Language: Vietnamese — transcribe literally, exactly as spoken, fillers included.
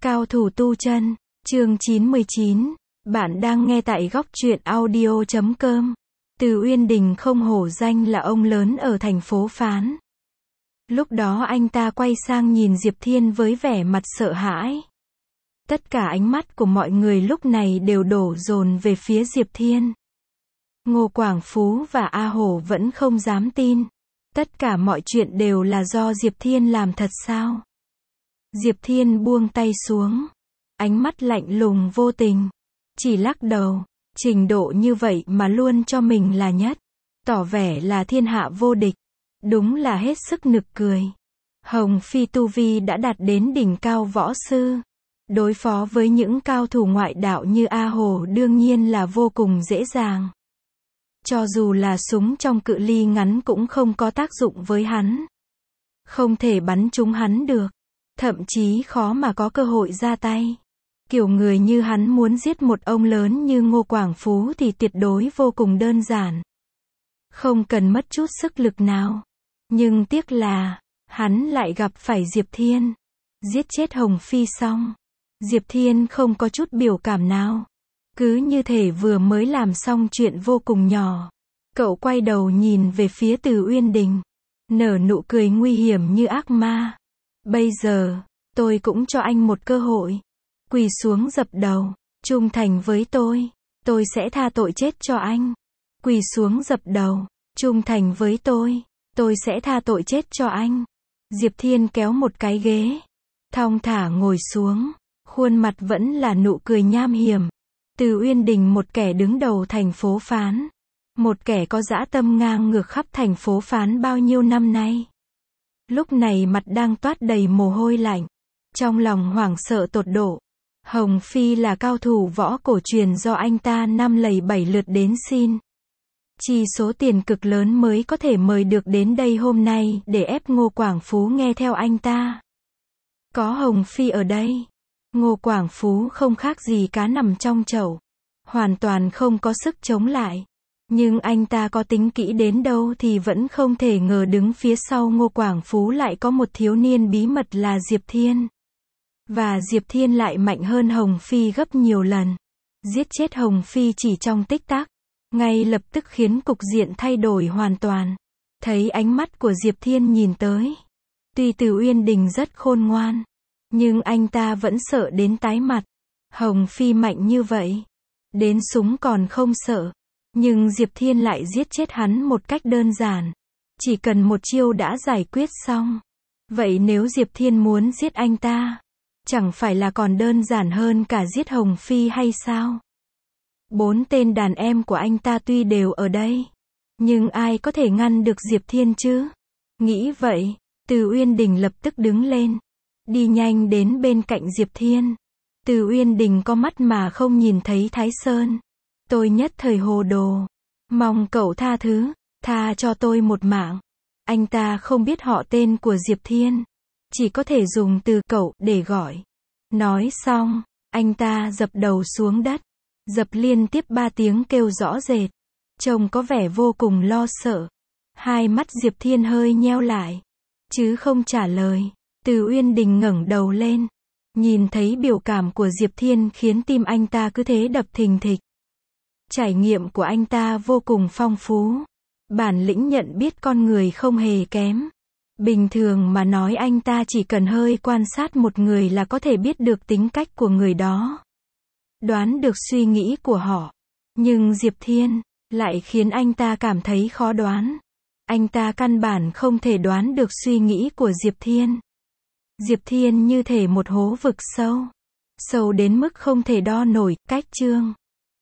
Cao thủ tu chân, chương chín mươi chín. Bạn đang nghe tại góc truyện audio chấm com. Từ Uyên Đình không hổ danh là ông lớn ở thành phố Phán. Lúc đó anh ta quay sang nhìn Diệp Thiên với vẻ mặt sợ hãi. Tất cả ánh mắt của mọi người lúc này đều đổ dồn về phía Diệp Thiên. Ngô Quảng Phú và A Hổ vẫn không dám tin. Tất cả mọi chuyện đều là do Diệp Thiên làm thật sao? Diệp Thiên buông tay xuống. Ánh mắt lạnh lùng vô tình. Chỉ lắc đầu. Trình độ như vậy mà luôn cho mình là nhất. Tỏ vẻ là thiên hạ vô địch. Đúng là hết sức nực cười. Hồng Phi tu vi đã đạt đến đỉnh cao võ sư. Đối phó với những cao thủ ngoại đạo như A Hổ đương nhiên là vô cùng dễ dàng. Cho dù là súng trong cự ly ngắn cũng không có tác dụng với hắn. Không thể bắn trúng hắn được. Thậm chí khó mà có cơ hội ra tay. Kiểu người như hắn muốn giết một ông lớn như Ngô Quảng Phú thì tuyệt đối vô cùng đơn giản. Không cần mất chút sức lực nào. Nhưng tiếc là, hắn lại gặp phải Diệp Thiên. Giết chết Hồng Phi xong. Diệp Thiên không có chút biểu cảm nào. Cứ như thể vừa mới làm xong chuyện vô cùng nhỏ. Cậu quay đầu nhìn về phía Từ Uyên Đình. Nở nụ cười nguy hiểm như ác ma. Bây giờ, tôi cũng cho anh một cơ hội. Quỳ xuống dập đầu. Trung thành với tôi. Tôi sẽ tha tội chết cho anh. Quỳ xuống dập đầu. Trung thành với tôi. Tôi sẽ tha tội chết cho anh. Diệp Thiên kéo một cái ghế. Thong thả ngồi xuống. Khuôn mặt vẫn là nụ cười nham hiểm. Từ Uyên Đình một kẻ đứng đầu thành phố Phán. Một kẻ có dã tâm ngang ngược khắp thành phố Phán bao nhiêu năm nay. Lúc này mặt đang toát đầy mồ hôi lạnh. Trong lòng hoảng sợ tột độ. Hồng Phi là cao thủ võ cổ truyền do anh ta năm lầy bảy lượt đến xin. Chi số tiền cực lớn mới có thể mời được đến đây hôm nay để ép Ngô Quảng Phú nghe theo anh ta. Có Hồng Phi ở đây. Ngô Quảng Phú không khác gì cá nằm trong chậu. Hoàn toàn không có sức chống lại. Nhưng anh ta có tính kỹ đến đâu thì vẫn không thể ngờ đứng phía sau Ngô Quảng Phú lại có một thiếu niên bí mật là Diệp Thiên. Và Diệp Thiên lại mạnh hơn Hồng Phi gấp nhiều lần. Giết chết Hồng Phi chỉ trong tích tắc. Ngay lập tức khiến cục diện thay đổi hoàn toàn. Thấy ánh mắt của Diệp Thiên nhìn tới. Tuy Từ Uyên Đình rất khôn ngoan. Nhưng anh ta vẫn sợ đến tái mặt. Hồng Phi mạnh như vậy. Đến súng còn không sợ. Nhưng Diệp Thiên lại giết chết hắn một cách đơn giản. Chỉ cần một chiêu đã giải quyết xong. Vậy nếu Diệp Thiên muốn giết anh ta, chẳng phải là còn đơn giản hơn cả giết Hồng Phi hay sao? Bốn tên đàn em của anh ta tuy đều ở đây. Nhưng ai có thể ngăn được Diệp Thiên chứ? Nghĩ vậy, Từ Uyên Đình lập tức đứng lên. Đi nhanh đến bên cạnh Diệp Thiên. Từ Uyên Đình có mắt mà không nhìn thấy Thái Sơn. Tôi nhất thời hồ đồ. Mong cậu tha thứ, tha cho tôi một mạng. Anh ta không biết họ tên của Diệp Thiên. Chỉ có thể dùng từ cậu để gọi. Nói xong, anh ta dập đầu xuống đất. Dập liên tiếp ba tiếng kêu rõ rệt. Trông có vẻ vô cùng lo sợ. Hai mắt Diệp Thiên hơi nheo lại. Chứ không trả lời. Từ Uyên Đình ngẩng đầu lên. Nhìn thấy biểu cảm của Diệp Thiên khiến tim anh ta cứ thế đập thình thịch. Trải nghiệm của anh ta vô cùng phong phú. Bản lĩnh nhận biết con người không hề kém. Bình thường mà nói anh ta chỉ cần hơi quan sát một người là có thể biết được tính cách của người đó. Đoán được suy nghĩ của họ. Nhưng Diệp Thiên lại khiến anh ta cảm thấy khó đoán. Anh ta căn bản không thể đoán được suy nghĩ của Diệp Thiên. Diệp Thiên như thể một hố vực sâu. Sâu đến mức không thể đo nổi. Cách chương